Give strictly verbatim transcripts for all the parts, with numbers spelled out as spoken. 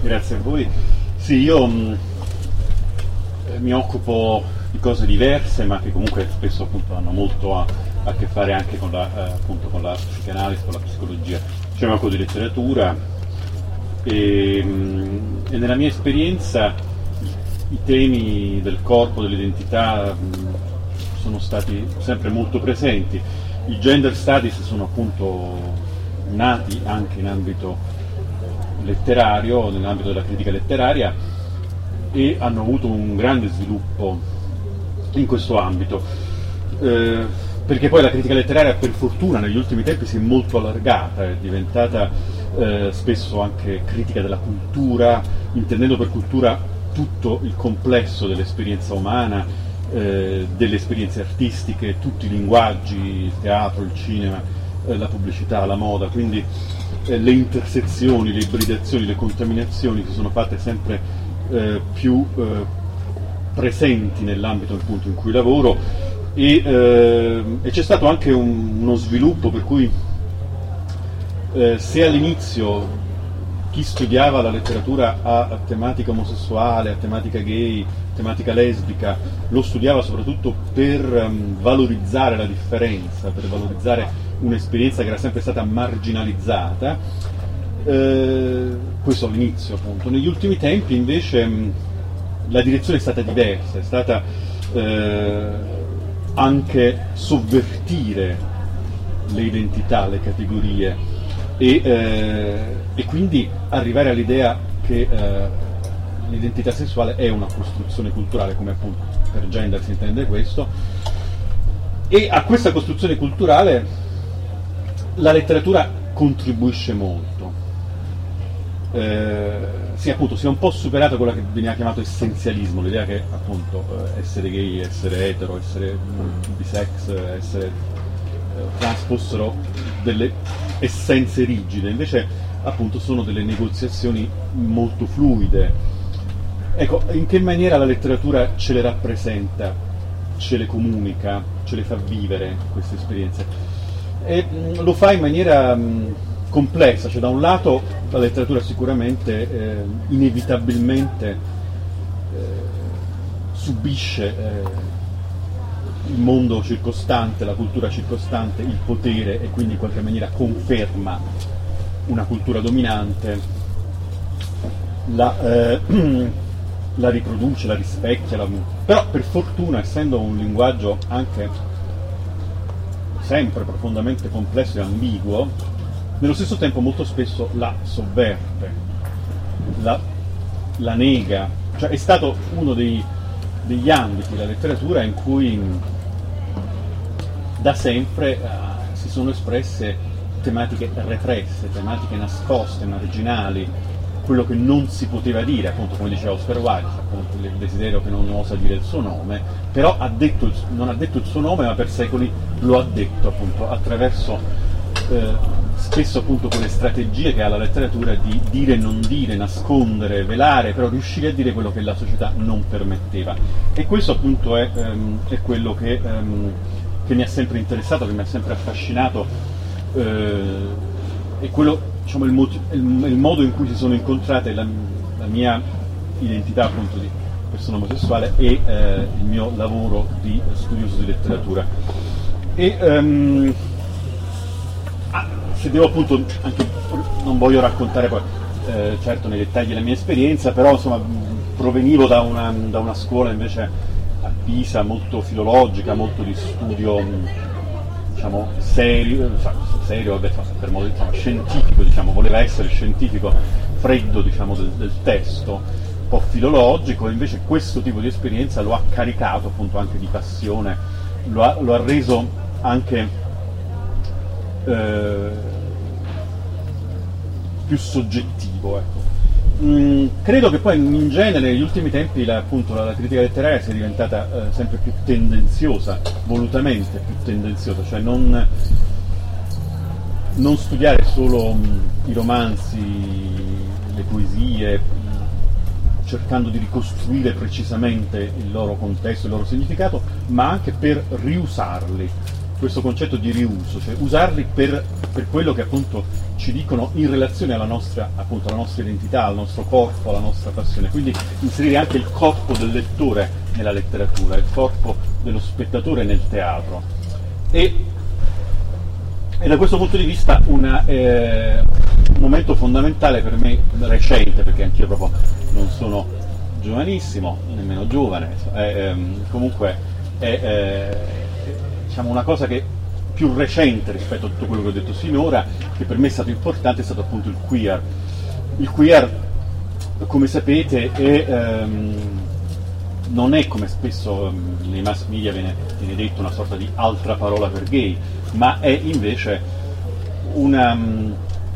Grazie a voi. Sì, io mh, mi occupo di cose diverse, ma che comunque spesso appunto hanno molto a, a che fare anche con la, eh, appunto con la psicanalisi, con la psicologia. Cioè mi occupo di letteratura e, mh, e nella mia esperienza i, i temi del corpo, dell'identità mh, sono stati sempre molto presenti. I gender studies sono appunto nati anche in ambito letterario, nell'ambito della critica letteraria, e hanno avuto un grande sviluppo in questo ambito, eh, perché poi la critica letteraria per fortuna negli ultimi tempi si è molto allargata, è diventata eh, spesso anche critica della cultura, intendendo per cultura tutto il complesso dell'esperienza umana, eh, delle esperienze artistiche, tutti i linguaggi, il teatro, il cinema, la pubblicità, la moda, quindi eh, le intersezioni, le ibridazioni, le contaminazioni si sono fatte sempre eh, più eh, presenti nell'ambito appunto in cui lavoro e, eh, e c'è stato anche un, uno sviluppo per cui eh, se all'inizio chi studiava la letteratura a, a tematica omosessuale, a tematica gay, tematica lesbica, lo studiava soprattutto per um, valorizzare la differenza, per valorizzare un'esperienza che era sempre stata marginalizzata, eh, questo all'inizio appunto. Negli ultimi tempi invece mh, la direzione è stata diversa, è stata eh, anche sovvertire le identità, le categorie e, eh, e quindi arrivare all'idea che eh, l'identità sessuale è una costruzione culturale, come appunto per gender si intende questo, e a questa costruzione culturale la letteratura contribuisce molto. Eh, sì, appunto, si è un po' superata quella che veniva chiamato essenzialismo, l'idea che appunto eh, essere gay, essere etero, essere mh, bisex, essere eh, trans fossero delle essenze rigide, invece appunto sono delle negoziazioni molto fluide. Ecco, in che maniera la letteratura ce le rappresenta, ce le comunica, ce le fa vivere queste esperienze? E mh, lo fa in maniera mh, complessa, cioè da un lato la letteratura sicuramente eh, inevitabilmente eh, subisce eh, il mondo circostante, la cultura circostante, il potere, e quindi in qualche maniera conferma una cultura dominante, la, eh, la riproduce, la rispecchia, la... però per fortuna, essendo un linguaggio anche sempre profondamente complesso e ambiguo, nello stesso tempo molto spesso la sovverte, la, la nega, cioè è stato uno dei, degli ambiti della letteratura in cui da sempre eh, si sono espresse tematiche represse, tematiche nascoste, marginali, quello che non si poteva dire, appunto come diceva Oscar Wilde, appunto, il desiderio che non osa dire il suo nome, però ha detto il, non ha detto il suo nome, ma per secoli lo ha detto appunto attraverso eh, spesso appunto quelle strategie che ha la letteratura di dire e non dire, nascondere, velare, però riuscire a dire quello che la società non permetteva. E questo appunto è, ehm, è quello che, ehm, che mi ha sempre interessato, che mi ha sempre affascinato, eh, e quello, diciamo, il, mot- il, il modo in cui si sono incontrate la, la mia identità appunto di persona omosessuale e eh, il mio lavoro di studioso di letteratura. E um, ah, se devo appunto anche, non voglio raccontare poi eh, certo nei dettagli la mia esperienza, però insomma provenivo da una, da una scuola invece a Pisa molto filologica, molto di studio diciamo serio, serio vabbè, per modo diciamo, scientifico, diciamo, voleva essere scientifico, freddo diciamo del, del testo, un po' filologico, e invece questo tipo di esperienza lo ha caricato appunto anche di passione, lo ha, lo ha reso anche eh, più soggettivo, ecco. Mm, credo che poi in genere negli ultimi tempi la, appunto, la, la critica letteraria sia diventata eh, sempre più tendenziosa, volutamente più tendenziosa, cioè non, non studiare solo mh, i romanzi, le poesie, mh, cercando di ricostruire precisamente il loro contesto, il loro significato, ma anche per riusarli. Questo concetto di riuso, cioè usarli per, per quello che appunto ci dicono in relazione alla nostra, appunto, alla nostra identità, al nostro corpo, alla nostra passione. Quindi inserire anche il corpo del lettore nella letteratura, il corpo dello spettatore nel teatro. E, e da questo punto di vista una, eh, un momento fondamentale per me, recente, perché anch'io proprio non sono giovanissimo, nemmeno giovane, è, ehm, comunque è eh, diciamo una cosa che più recente rispetto a tutto quello che ho detto sinora, che per me è stato importante, è stato appunto il queer. Il queer, come sapete, è, ehm, non è, come spesso um, nei mass media viene, viene detto, una sorta di altra parola per gay, ma è invece una, um,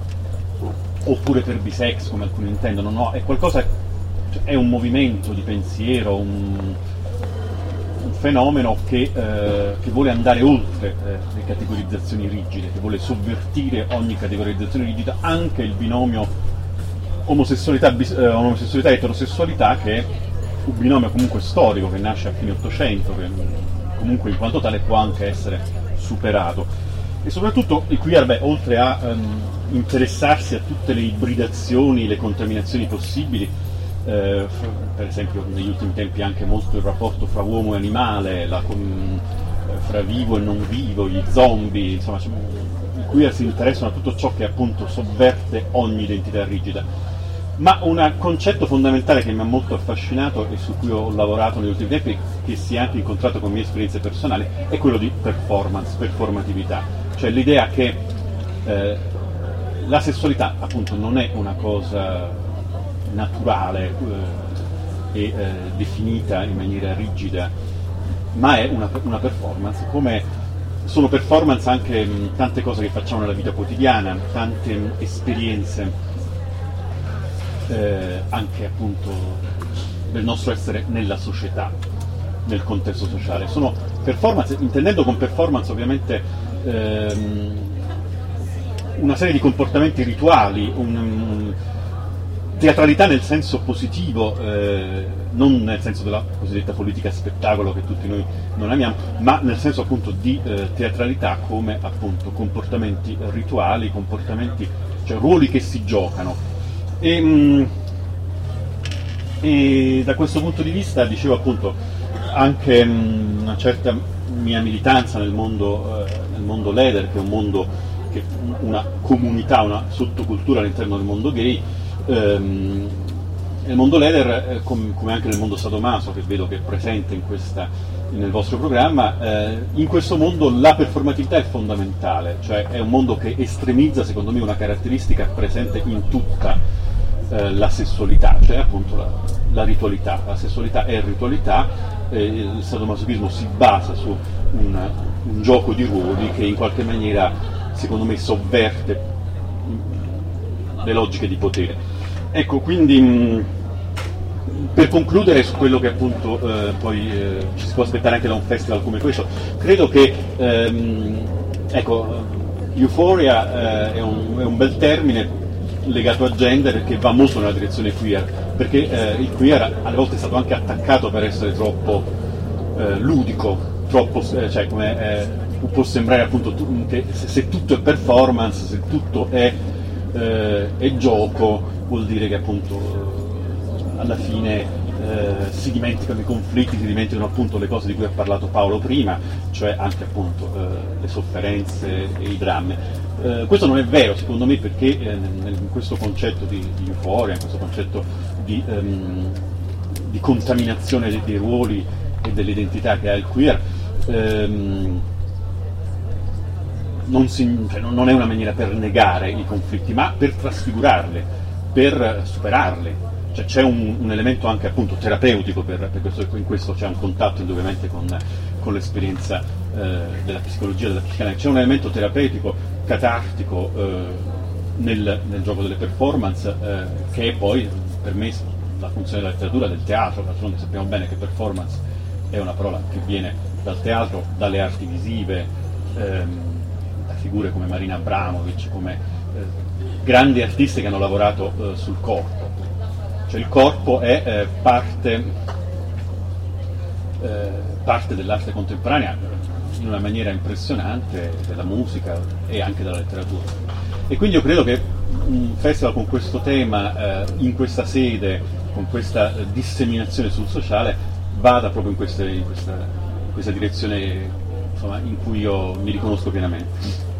oppure per bisex, come alcuni intendono, no? È qualcosa, cioè, è un movimento di pensiero, un, un fenomeno che, eh, che vuole andare oltre eh, le categorizzazioni rigide, che vuole sovvertire ogni categorizzazione rigida, anche il binomio omosessualità, bis, eh, omosessualità e eterosessualità, che è un binomio comunque storico, che nasce a fine Ottocento, che comunque in quanto tale può anche essere superato. E soprattutto il queer, beh, oltre a um, interessarsi a tutte le ibridazioni, le contaminazioni possibili, eh, per esempio negli ultimi tempi anche molto il rapporto fra uomo e animale, la, com, fra vivo e non vivo, gli zombie, insomma, i queer si interessano a tutto ciò che appunto sovverte ogni identità rigida. Ma un concetto fondamentale che mi ha molto affascinato e su cui ho lavorato negli ultimi tempi, che si è anche incontrato con mie esperienze personali, è quello di performance, performatività, cioè l'idea che eh, la sessualità appunto non è una cosa naturale eh, e eh, definita in maniera rigida, ma è una, una performance, come sono performance anche mh, tante cose che facciamo nella vita quotidiana, tante mh, esperienze Eh, anche appunto del nostro essere nella società, nel contesto sociale. Sono performance, intendendo con performance ovviamente ehm, una serie di comportamenti rituali, un, un, teatralità nel senso positivo, eh, non nel senso della cosiddetta politica spettacolo che tutti noi non amiamo, ma nel senso appunto di eh, teatralità come appunto comportamenti rituali, comportamenti, cioè ruoli che si giocano. E, e da questo punto di vista, dicevo appunto, anche una certa mia militanza nel mondo, eh, nel mondo Leder, che è un mondo, che una comunità, una sottocultura all'interno del mondo gay, ehm, nel mondo Leder, eh, com, come anche nel mondo sadomaso, che vedo che è presente in questa, nel vostro programma, eh, in questo mondo la performatività è fondamentale, cioè è un mondo che estremizza, secondo me, una caratteristica presente in tutta la sessualità, cioè appunto la, la ritualità. La sessualità è ritualità, eh, il sadomasochismo si basa su un, un gioco di ruoli che in qualche maniera, secondo me, sovverte le logiche di potere. Ecco, quindi mh, per concludere su quello che appunto eh, poi eh, ci si può aspettare anche da un festival come questo, credo che ehm, ecco, euphoria eh, è, un, è un bel termine legato a gender, che va molto nella direzione queer, perché eh, il queer alle volte è stato anche attaccato per essere troppo eh, ludico, troppo, eh, cioè come eh, può sembrare appunto tu, che se, se tutto è performance, se tutto è, eh, è gioco, vuol dire che appunto eh, alla fine eh, si dimenticano i conflitti, si dimenticano appunto le cose di cui ha parlato Paolo prima, cioè anche appunto eh, le sofferenze e i drammi. Eh, questo non è vero, secondo me, perché eh, nel, in questo concetto di, di euforia, in questo concetto di, um, di contaminazione dei, dei ruoli e dell'identità che ha il queer, ehm, non, si, cioè, non è una maniera per negare i conflitti, ma per trasfigurarli, per superarli. Cioè, c'è un, un elemento anche appunto terapeutico, per, per questo, in questo c'è un contatto indubbiamente con, con l'esperienza eh, della psicologia, della psicanalisi, c'è un elemento terapeutico, catartico eh, nel, nel gioco delle performance, eh, che è poi per me la funzione della letteratura, del teatro. D'altronde sappiamo bene che performance è una parola che viene dal teatro, dalle arti visive, ehm, da figure come Marina Abramovic, come eh, grandi artisti che hanno lavorato eh, sul corpo. Cioè il corpo è eh, parte, eh, parte dell'arte contemporanea in una maniera impressionante, della musica e anche della letteratura. E quindi io credo che un festival con questo tema, eh, in questa sede, con questa eh, disseminazione sul sociale, vada proprio in, queste, in, questa, in questa direzione, insomma, in cui io mi riconosco pienamente.